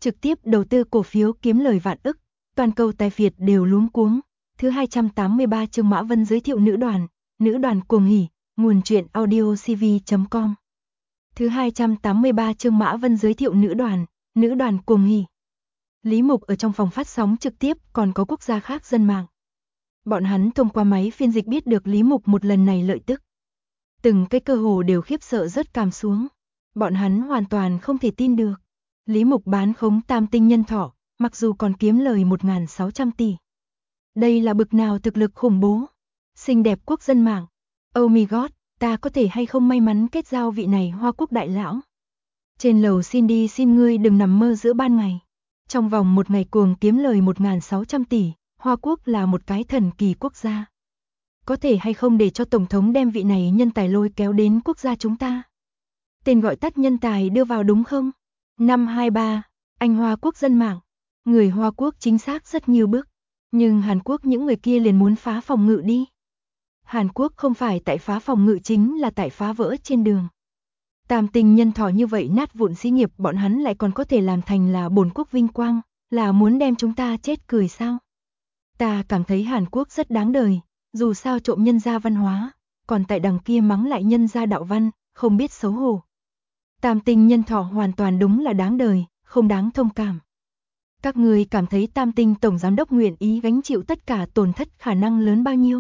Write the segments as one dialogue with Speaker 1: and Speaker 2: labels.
Speaker 1: trực tiếp đầu tư cổ phiếu kiếm lời vạn ức, toàn cầu tài phiệt đều luống cuống. Thứ 283 chương Mã Vân giới thiệu nữ đoàn cuồng hỉ, nguồn truyện audiocv.com. Thứ 283 chương Mã Vân giới thiệu nữ đoàn cuồng hỉ. Lý Mục ở trong phòng phát sóng trực tiếp, còn có quốc gia khác dân mạng. Bọn hắn thông qua máy phiên dịch biết được Lý Mục một lần này lợi tức. Từng cái cơ hồ đều khiếp sợ rớt cằm xuống. Bọn hắn hoàn toàn không thể tin được. Lý Mục bán khống tam tinh nhân thọ, mặc dù còn kiếm lời 1.600 tỷ. Đây là bực nào thực lực khủng bố. Xinh đẹp quốc dân mạng. Oh my god, ta có thể hay không may mắn kết giao vị này Hoa Quốc đại lão. Trên lầu xin ngươi đừng nằm mơ giữa ban ngày. Trong vòng một ngày cuồng kiếm lời 1.600 tỷ, Hoa Quốc là một cái thần kỳ quốc gia. Có thể hay không để cho Tổng thống đem vị này nhân tài lôi kéo đến quốc gia chúng ta? Tên gọi tắt nhân tài đưa vào đúng không? 523, anh Hoa Quốc dân mạng. Người Hoa Quốc chính xác rất nhiều bước. Nhưng Hàn Quốc những người kia liền muốn phá phòng ngự đi. Hàn Quốc không phải tại phá phòng ngự chính là tại phá vỡ trên đường. Tam tinh nhân thọ như vậy nát vụn xí nghiệp bọn hắn lại còn có thể làm thành là bổn quốc vinh quang, là muốn đem chúng ta chết cười sao? Ta cảm thấy Hàn Quốc rất đáng đời, dù sao trộm nhân gia văn hóa, còn tại đằng kia mắng lại nhân gia đạo văn, không biết xấu hổ. Tam tinh nhân thọ hoàn toàn đúng là đáng đời, không đáng thông cảm. Các người cảm thấy tam tinh tổng giám đốc nguyện ý gánh chịu tất cả tổn thất khả năng lớn bao nhiêu?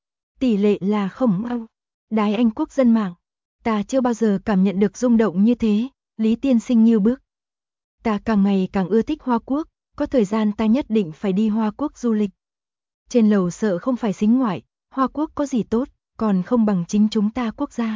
Speaker 1: Tỷ lệ là không bao. Đái Anh quốc dân mạng. Ta chưa bao giờ cảm nhận được rung động như thế, Lý tiên sinh như bước. Ta càng ngày càng ưa thích Hoa Quốc, có thời gian ta nhất định phải đi Hoa Quốc du lịch. Trên lầu sợ không phải xính ngoại, Hoa Quốc có gì tốt, còn không bằng chính chúng ta quốc gia.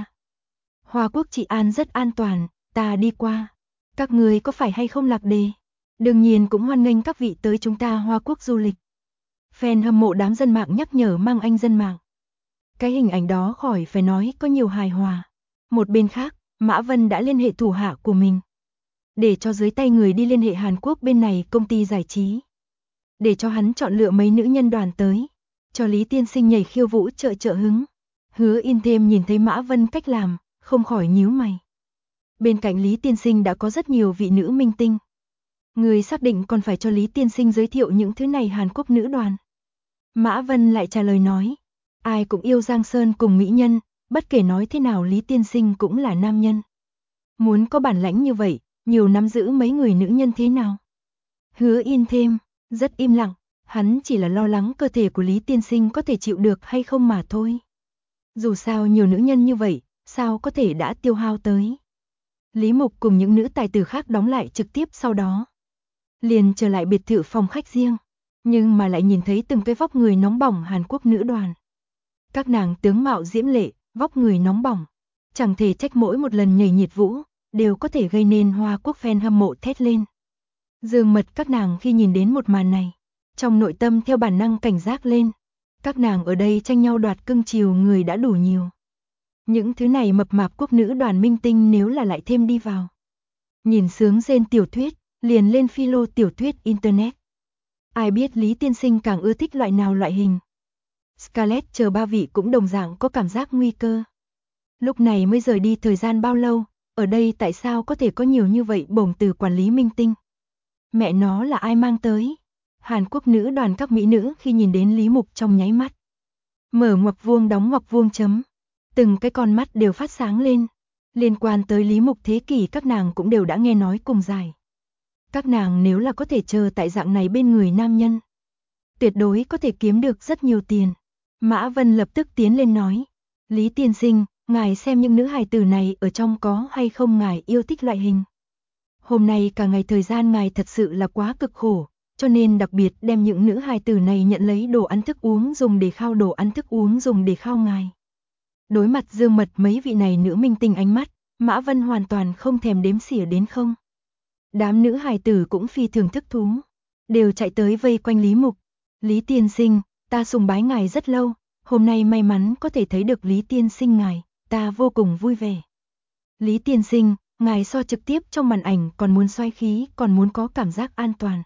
Speaker 1: Hoa Quốc trị an rất an toàn, ta đi qua. Các người có phải hay không lạc đề? Đương nhiên cũng hoan nghênh các vị tới chúng ta Hoa Quốc du lịch. Fan hâm mộ đám dân mạng nhắc nhở mang anh dân mạng. Cái hình ảnh đó khỏi phải nói có nhiều hài hòa. Một bên khác, Mã Vân đã liên hệ thủ hạ của mình. Để cho dưới tay người đi liên hệ Hàn Quốc bên này công ty giải trí. Để cho hắn chọn lựa mấy nữ nhân đoàn tới. Cho Lý tiên sinh nhảy khiêu vũ trợ hứng. Hứa In thêm nhìn thấy Mã Vân cách làm, không khỏi nhíu mày. Bên cạnh Lý tiên sinh đã có rất nhiều vị nữ minh tinh. Người xác định còn phải cho Lý tiên sinh giới thiệu những thứ này Hàn Quốc nữ đoàn. Mã Vân lại trả lời nói. Ai cũng yêu Giang Sơn cùng mỹ nhân, bất kể nói thế nào Lý tiên sinh cũng là nam nhân. Muốn có bản lãnh như vậy, nhiều nắm giữ mấy người nữ nhân thế nào? Hứa In thêm, rất im lặng, hắn chỉ là lo lắng cơ thể của Lý tiên sinh có thể chịu được hay không mà thôi. Dù sao nhiều nữ nhân như vậy, sao có thể đã tiêu hao tới. Lý Mục cùng những nữ tài tử khác đóng lại trực tiếp sau đó. Liền trở lại biệt thự phòng khách riêng, nhưng mà lại nhìn thấy từng cái vóc người nóng bỏng Hàn Quốc nữ đoàn. Các nàng tướng mạo diễm lệ, vóc người nóng bỏng, chẳng thể trách mỗi một lần nhảy nhiệt vũ, đều có thể gây nên Hoa Quốc fan hâm mộ thét lên. Dương Mật các nàng khi nhìn đến một màn này, trong nội tâm theo bản năng cảnh giác lên. Các nàng ở đây tranh nhau đoạt cưng chiều người đã đủ nhiều. Những thứ này mập mạp quốc nữ đoàn minh tinh nếu là lại thêm đi vào. Nhìn sướng rên tiểu thuyết, liền lên philo tiểu thuyết internet. Ai biết Lý tiên sinh càng ưa thích loại nào loại hình. Scarlett chờ ba vị cũng đồng dạng có cảm giác nguy cơ. Lúc này mới rời đi thời gian bao lâu, ở đây tại sao có thể có nhiều như vậy bổng từ quản lý minh tinh? Mẹ nó là ai mang tới? Hàn Quốc nữ đoàn các mỹ nữ khi nhìn đến Lý Mục trong nháy mắt. Mở ngoặc vuông đóng ngoặc vuông chấm. Từng cái con mắt đều phát sáng lên. Liên quan tới Lý Mục thế kỷ các nàng cũng đều đã nghe nói cùng giải. Các nàng nếu là có thể chờ tại dạng này bên người nam nhân, tuyệt đối có thể kiếm được rất nhiều tiền. Mã Vân lập tức tiến lên nói. Lý tiên sinh, ngài xem những nữ hài tử này ở trong có hay không ngài yêu thích loại hình. Hôm nay cả ngày thời gian ngài thật sự là quá cực khổ, cho nên đặc biệt đem những nữ hài tử này nhận lấy đồ ăn thức uống dùng để khao đồ ăn thức uống dùng để khao ngài. Đối mặt Dương Mật mấy vị này nữ minh tinh ánh mắt, Mã Vân hoàn toàn không thèm đếm xỉa đến không. Đám nữ hài tử cũng phi thường thức thú, đều chạy tới vây quanh Lý Mục. Lý tiên sinh, ta sùng bái ngài rất lâu, hôm nay may mắn có thể thấy được Lý tiên sinh ngài, ta vô cùng vui vẻ. Lý tiên sinh, ngài so trực tiếp trong màn ảnh còn muốn xoay khí, còn muốn có cảm giác an toàn.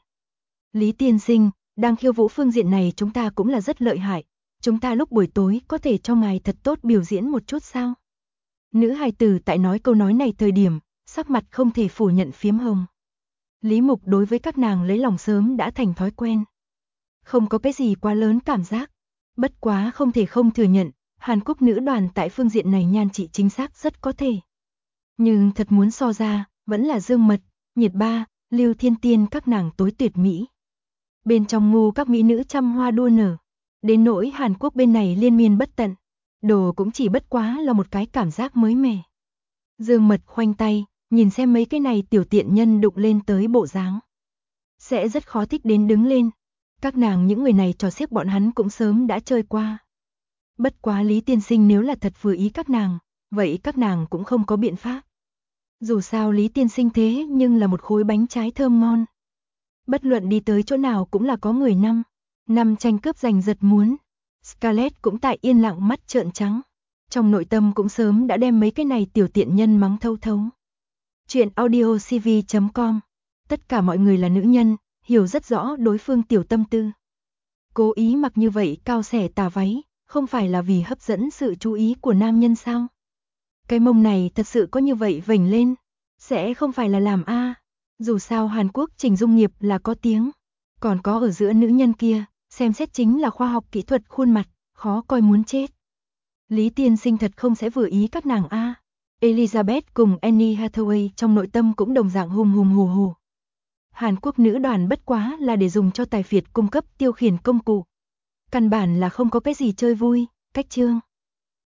Speaker 1: Lý tiên sinh, đang khiêu vũ phương diện này chúng ta cũng là rất lợi hại, chúng ta lúc buổi tối có thể cho ngài thật tốt biểu diễn một chút sao? Nữ hài tử tại nói câu nói này thời điểm, sắc mặt không thể phủ nhận phiếm hồng. Lý Mục đối với các nàng lấy lòng sớm đã thành thói quen. Không có cái gì quá lớn cảm giác. Bất quá không thể không thừa nhận, Hàn Quốc nữ đoàn tại phương diện này nhan trị chính xác rất có thể. Nhưng thật muốn so ra, vẫn là Dương Mật, Nhiệt Ba, Lưu Thiên Tiên các nàng tối tuyệt mỹ. Bên trong ngu các mỹ nữ trăm hoa đua nở. Đến nỗi Hàn Quốc bên này liên miên bất tận. Đồ cũng chỉ bất quá là một cái cảm giác mới mẻ. Dương Mật khoanh tay, nhìn xem mấy cái này tiểu tiện nhân đụng lên tới bộ dáng. Sẽ rất khó thích đến đứng lên. Các nàng những người này trò xiếc bọn hắn cũng sớm đã chơi qua. Bất quá Lý tiên sinh nếu là thật vừa ý các nàng, vậy các nàng cũng không có biện pháp. Dù sao Lý tiên sinh thế nhưng là một khối bánh trái thơm ngon. Bất luận đi tới chỗ nào cũng là có người năm tranh cướp giành giật muốn. Scarlett cũng tại yên lặng mắt trợn trắng. Trong nội tâm cũng sớm đã đem mấy cái này tiểu tiện nhân mắng thấu thấu. Chuyện audiocv.com. Tất cả mọi người là nữ nhân, hiểu rất rõ đối phương tiểu tâm tư. Cố ý mặc như vậy cao xẻ tà váy, không phải là vì hấp dẫn sự chú ý của nam nhân sao? Cái mông này thật sự có như vậy vểnh lên, sẽ không phải là làm a. Dù sao Hàn Quốc Trình Dung Nghiệp là có tiếng, còn có ở giữa nữ nhân kia, xem xét chính là khoa học kỹ thuật khuôn mặt, khó coi muốn chết. Lý tiên sinh thật không sẽ vừa ý các nàng a. Elizabeth cùng Annie Hathaway trong nội tâm cũng đồng dạng hùng hùng hù hù. Hàn Quốc nữ đoàn bất quá là để dùng cho tài phiệt cung cấp tiêu khiển công cụ. Căn bản là không có cái gì chơi vui, cách chương.